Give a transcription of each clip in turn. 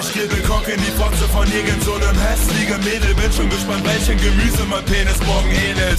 Ich gebe Cock in die Fotze von irgend so nem hässlichen Mädel. Bin schon gespannt, welchen Gemüse mein Penis morgen ähnelt.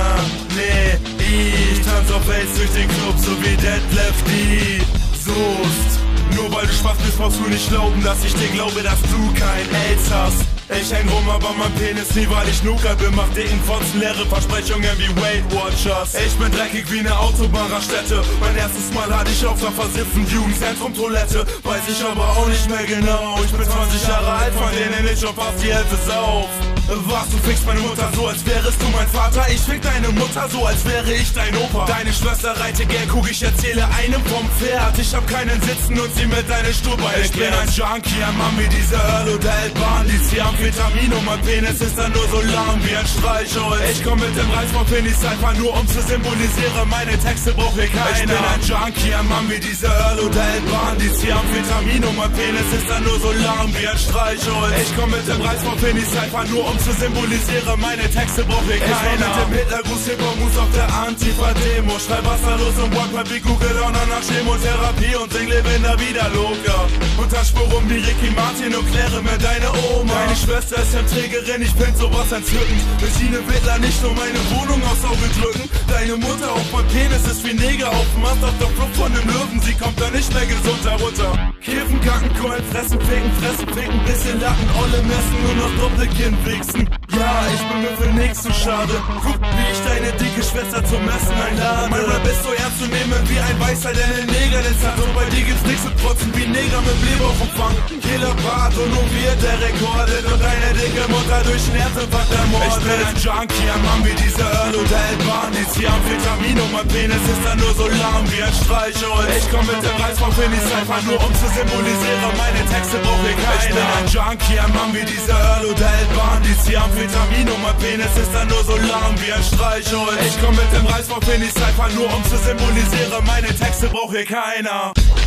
Nee, ich tanz auf Face durch den Club, so wie Detlef die Soest. Nur weil du Spaß bist, brauchst du nicht glauben, dass ich dir glaube, dass du kein AIDS hast. Ich häng rum, aber mein Penis nie, weil ich Nuka bin. Mach dicken Fotzen, leere Versprechungen wie Weight Watchers. Ich bin dreckig wie ne Autobahnraststätte. Mein erstes Mal hatte ich auf der versifften Jugendzentrum-Toilette. Weiß ich aber auch nicht mehr genau. Ich bin 20 Jahre alt, von denen ich schon fast die Hälfte sauf. Was, du fickst meine Mutter so, als wärest du mein Vater? Ich fick deine Mutter so, als wäre ich dein Opa. Deine Schwester reitet gern, guck, ich erzähle einem vom Pferd. Ich hab keinen Sitzen und sie mit deine Sturbeine. Ich bin ein Junkie, ein Mann wie diese Earl oder Elban. Die zieh Amphetamin und mein Penis ist dann nur so lahm wie ein Streichholz. Ich komm mit dem Reismoppenis einfach nur um zu symbolisieren, meine Texte braucht hier keiner. Ich bin ein Junkie, ein Mann wie diese Earl oder Elban. Die zieh Amphetamin und mein Penis ist dann nur so lahm wie ein Streichholz. Ich komm mit dem Reismoppenis einfach nur um zu symbolisieren, meine Texte braucht hier keiner. Ich war mit dem Hitlergruß Hip-Hop-Mus auf der Antifa-Demo. Schreib wasserlos und One wie Google auch nach Chemotherapie und sing Lebender wieder locker. Und dann spur um wie Ricky Martin und kläre mir deine Oma. Deine Schwester ist Trägerin, ich find sowas entzückend. Regine Wittler nicht nur meine Wohnung aufs Auge drücken. Deine Mutter auf mein Penis ist wie Neger auf dem Ast auf der Flucht von dem Löwen. Sie kommt da nicht mehr gesund herunter. Kiffen, kacken, Keulen, fressen, ficken, bisschen Lacken, Olle messen, nur noch Doppelkinn wichsen. Ja, ich bin mir für nix zu schade. Guck, wie ich deine dicke Schwester zum Messen einlade. Mein Rap ist so ernst zu nehmen wie ein Weißer, der einen Neger ins hat. Und bei dir gibt's nichts zu protzen wie Neger mit Blähbauchumfang. Killerbart und nur wir der rekordet und deine dicke Mutter durch den Herzinfarkt ermordet. Ich bin ein Junkie, ein Mann wie diese Earl oder Elban. Die zieh Amphetamin und mein Penis ist dann nur so lahm wie ein Streichholz. Ich komm mit dem Reismoppenis einfach nur um zu symbolisieren, meine Texte braucht hier keiner. Ich bin ein Junkie, ein Mann wie diese Earl oder Elban. Die zieh Amphetamin und mein Penis ist dann nur so lahm wie ein Streichholz. Ich komm mit dem Reismoppenis einfach nur um zu symbolisieren, meine Texte braucht hier keiner.